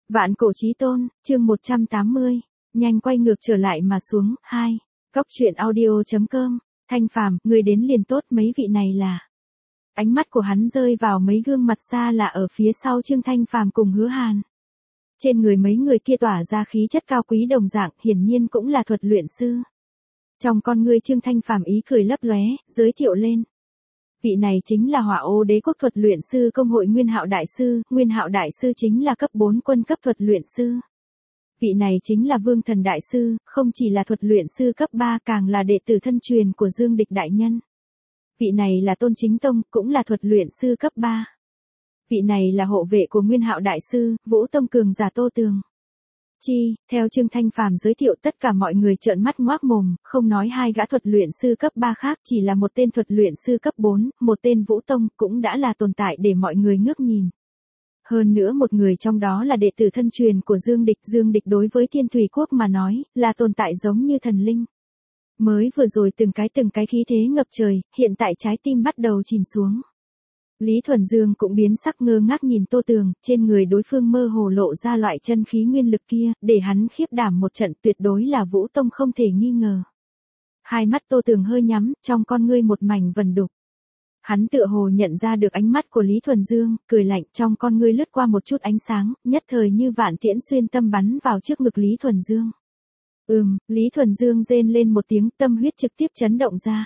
Vạn cổ chí tôn, chương 180, nhanh quay ngược trở lại mà xuống, 2. Góc truyện audio.com, Thanh Phàm, người đến liền tốt, mấy vị này là. Ánh mắt của hắn rơi vào mấy gương mặt xa lạ ở phía sau Trương Thanh Phàm cùng Hứa Hàn. Trên người mấy người kia tỏa ra khí chất cao quý đồng dạng, hiển nhiên cũng là thuật luyện sư. Trong con ngươi Trương Thanh Phàm ý cười lấp lóe, giới thiệu lên. Vị này chính là Hỏa Ô Đế quốc thuật luyện sư công hội Nguyên Hạo đại sư, Nguyên Hạo đại sư chính là cấp 4 quân cấp thuật luyện sư. Vị này chính là Vương Thần đại sư, không chỉ là thuật luyện sư cấp 3 càng là đệ tử thân truyền của Dương Địch đại nhân. Vị này là Tôn Chính Tông, cũng là thuật luyện sư cấp 3. Vị này là hộ vệ của Nguyên Hạo đại sư, Vũ Tông cường giả Tô Tường. Theo Trương Thanh Phàm giới thiệu, tất cả mọi người trợn mắt ngoác mồm, không nói hai gã thuật luyện sư cấp 3 khác, chỉ là một tên thuật luyện sư cấp 4, một tên Vũ Tông cũng đã là tồn tại để mọi người ngước nhìn. Hơn nữa một người trong đó là đệ tử thân truyền của Dương Địch đối với Thiên Thủy Quốc mà nói, là tồn tại giống như thần linh. Mới vừa rồi từng cái khí thế ngập trời, hiện tại trái tim bắt đầu chìm xuống. Lý Thuần Dương cũng biến sắc ngơ ngác nhìn Tô Tường, trên người đối phương mơ hồ lộ ra loại chân khí nguyên lực kia, để hắn khiếp đảm một trận, tuyệt đối là Vũ Tông không thể nghi ngờ. Hai mắt Tô Tường hơi nhắm, trong con ngươi một mảnh vần đục. Hắn tựa hồ nhận ra được ánh mắt của Lý Thuần Dương, cười lạnh, trong con ngươi lướt qua một chút ánh sáng, nhất thời như vạn tiễn xuyên tâm bắn vào trước ngực Lý Thuần Dương. Lý Thuần Dương rên lên một tiếng, tâm huyết trực tiếp chấn động ra.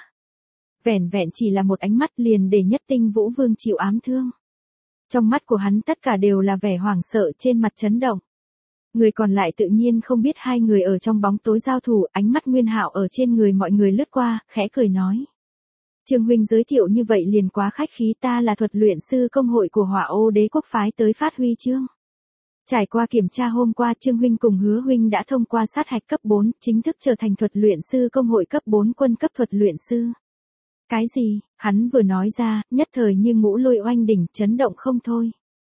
Vẻn vẹn chỉ là một ánh mắt liền để Nhất Tinh Vũ Vương chịu ám thương. Trong mắt của hắn tất cả đều là vẻ hoảng sợ, trên mặt chấn động. Người còn lại tự nhiên không biết hai người ở trong bóng tối giao thủ, ánh mắt Nguyên Hạo ở trên người mọi người lướt qua, khẽ cười nói. Trương huynh giới thiệu như vậy liền quá khách khí, ta là thuật luyện sư công hội của Hỏa Ô Đế quốc phái tới phát huy chương. Trải qua kiểm tra hôm qua, Trương huynh cùng Hứa huynh đã thông qua sát hạch cấp 4, chính thức trở thành thuật luyện sư công hội cấp 4 quân cấp thuật luyện sư. Cái gì? Hắn vừa nói ra, nhất thời như ngũ lôi oanh đỉnh, chấn động không thôi.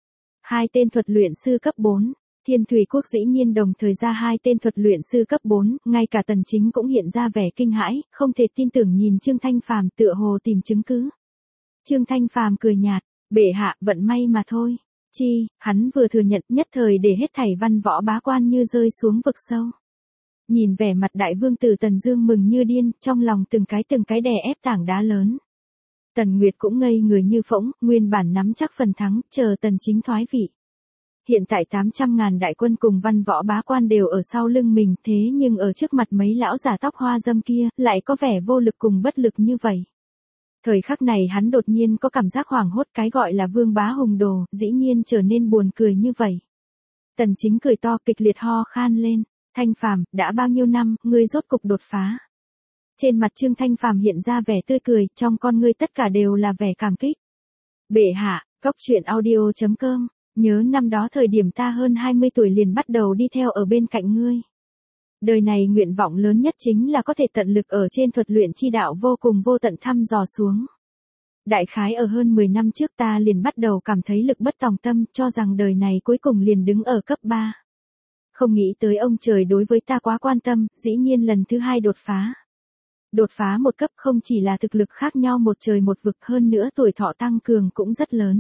Hai tên thuật luyện sư cấp 4, Thiên Thủy Quốc dĩ nhiên đồng thời ra hai tên thuật luyện sư cấp 4, ngay cả Tần Chính cũng hiện ra vẻ kinh hãi, không thể tin tưởng nhìn Trương Thanh Phàm tựa hồ tìm chứng cứ. Trương Thanh Phàm cười nhạt, bệ hạ, vận may mà thôi. Hắn vừa thừa nhận, nhất thời để hết thảy văn võ bá quan như rơi xuống vực sâu. Nhìn vẻ mặt đại vương tử Tần Dương mừng như điên, trong lòng từng cái đè ép tảng đá lớn. Tần Nguyệt cũng ngây người như phỗng, nguyên bản nắm chắc phần thắng, chờ Tần Chính thoái vị. Hiện tại 800.000 đại quân cùng văn võ bá quan đều ở sau lưng mình, thế nhưng ở trước mặt mấy lão già tóc hoa dâm kia, lại có vẻ vô lực cùng bất lực như vậy. Thời khắc này hắn đột nhiên có cảm giác hoảng hốt, cái gọi là vương bá hùng đồ, dĩ nhiên trở nên buồn cười như vậy. Tần Chính cười to, kịch liệt ho khan lên. Thanh Phàm, đã bao nhiêu năm, ngươi rốt cục đột phá. Trên mặt Trương Thanh Phàm hiện ra vẻ tươi cười, trong con ngươi tất cả đều là vẻ cảm kích. Bệ hạ, góc truyện audio.com, nhớ năm đó thời điểm ta hơn 20 tuổi liền bắt đầu đi theo ở bên cạnh ngươi. Đời này nguyện vọng lớn nhất chính là có thể tận lực ở trên thuật luyện chi đạo vô cùng vô tận thăm dò xuống. Đại khái ở hơn 10 năm trước ta liền bắt đầu cảm thấy lực bất tòng tâm, cho rằng đời này cuối cùng liền đứng ở cấp 3. Không nghĩ tới ông trời đối với ta quá quan tâm, dĩ nhiên lần thứ 2 đột phá. Đột phá một cấp không chỉ là thực lực khác nhau một trời một vực, hơn nữa tuổi thọ tăng cường cũng rất lớn.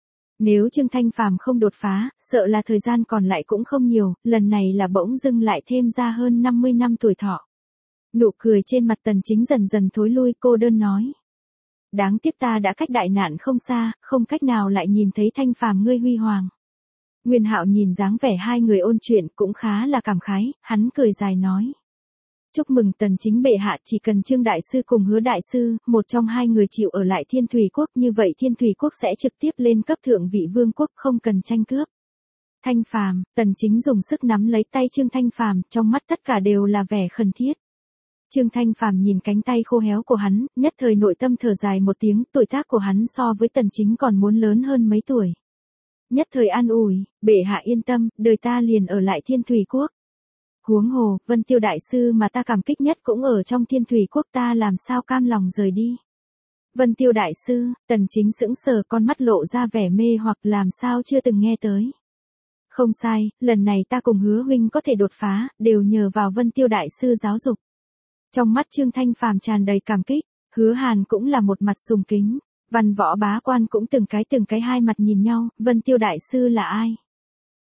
Nếu Trương Thanh Phàm không đột phá, sợ là thời gian còn lại cũng không nhiều, lần này là bỗng dưng lại thêm ra hơn 50 năm tuổi thọ. Nụ cười trên mặt Tần Chính dần dần thối lui, cô đơn nói. Đáng tiếc ta đã cách đại nạn không xa, không cách nào lại nhìn thấy Thanh Phàm ngươi huy hoàng. Nguyên Hạo nhìn dáng vẻ hai người ôn chuyện cũng khá là cảm khái, hắn cười dài nói. Chúc mừng Tần Chính bệ hạ, chỉ cần Trương đại sư cùng Hứa đại sư, một trong hai người chịu ở lại Thiên Thủy Quốc, như vậy Thiên Thủy Quốc sẽ trực tiếp lên cấp thượng vị vương quốc, không cần tranh cướp. Thanh Phàm, Tần Chính dùng sức nắm lấy tay Trương Thanh Phàm, trong mắt tất cả đều là vẻ khẩn thiết. Trương Thanh Phàm nhìn cánh tay khô héo của hắn, nhất thời nội tâm thở dài một tiếng, tuổi tác của hắn so với Tần Chính còn muốn lớn hơn mấy tuổi. Nhất thời an ủi, bệ hạ yên tâm, đời ta liền ở lại Thiên Thủy Quốc. Huống hồ, Vân Tiêu đại sư mà ta cảm kích nhất cũng ở trong Thiên Thủy Quốc, ta làm sao cam lòng rời đi. Vân Tiêu đại sư, Tần Chính sững sờ, con mắt lộ ra vẻ mê hoặc, làm sao chưa từng nghe tới. Không sai, lần này ta cùng Hứa huynh có thể đột phá, đều nhờ vào Vân Tiêu đại sư giáo dục. Trong mắt Trương Thanh Phàm tràn đầy cảm kích, Hứa Hàn cũng là một mặt sùng kính. Văn võ bá quan cũng từng cái hai mặt nhìn nhau, Vân Tiêu đại sư là ai?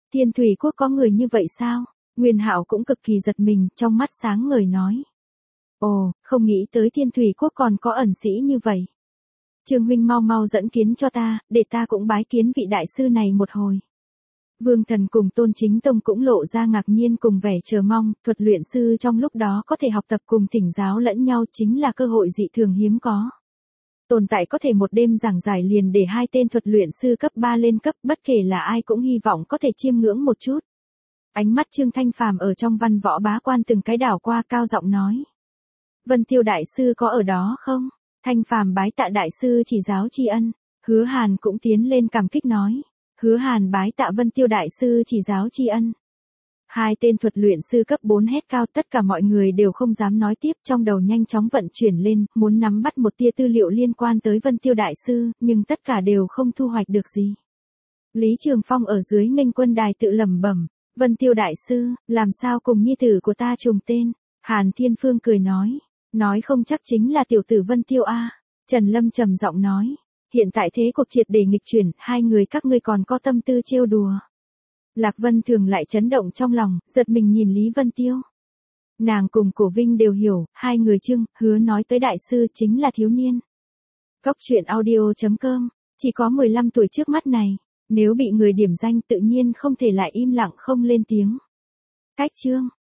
Thiên Thủy Quốc có người như vậy sao? Nguyên Hạo cũng cực kỳ giật mình, trong mắt sáng ngời nói. Ồ, không nghĩ tới Thiên Thủy Quốc còn có ẩn sĩ như vậy. Trương huynh mau mau dẫn kiến cho ta, để ta cũng bái kiến vị đại sư này một hồi. Vương Thần cùng Tôn Chính Tông cũng lộ ra ngạc nhiên cùng vẻ chờ mong, thuật luyện sư trong lúc đó có thể học tập cùng thỉnh giáo lẫn nhau chính là cơ hội dị thường hiếm có. Tồn tại có thể một đêm giảng giải liền để hai tên thuật luyện sư cấp 3 lên cấp, bất kể là ai cũng hy vọng có thể chiêm ngưỡng một chút. Ánh mắt Trương Thanh Phàm ở trong văn võ bá quan từng cái đảo qua, cao giọng nói. Vân Tiêu đại sư có ở đó không? Thanh Phàm bái tạ đại sư chỉ giáo tri ân. Hứa Hàn cũng tiến lên cảm kích nói. Hứa Hàn bái tạ Vân Tiêu đại sư chỉ giáo tri ân. Hai tên thuật luyện sư cấp 4 hét cao, tất cả mọi người đều không dám nói tiếp, trong đầu nhanh chóng vận chuyển lên, muốn nắm bắt một tia tư liệu liên quan tới Vân Tiêu đại sư, nhưng tất cả đều không thu hoạch được gì. Lý Trường Phong ở dưới nghênh quân đài tự lẩm bẩm, Vân Tiêu đại sư, làm sao cùng nhi tử của ta trùng tên? Hàn Thiên Phương cười nói không chắc chính là tiểu tử Vân Tiêu a. Trần Lâm trầm giọng nói, hiện tại thế cuộc triệt để nghịch chuyển, hai người các ngươi còn có tâm tư trêu đùa. Lạc Vân Thường lại chấn động trong lòng, giật mình nhìn Lý Vân Tiêu. Nàng cùng Cổ Vinh đều hiểu, hai người Trương, Hứa nói tới đại sư chính là thiếu niên. Góc truyện audio.com, chỉ có 15 tuổi trước mắt này, nếu bị người điểm danh tự nhiên không thể lại im lặng không lên tiếng. Cách chương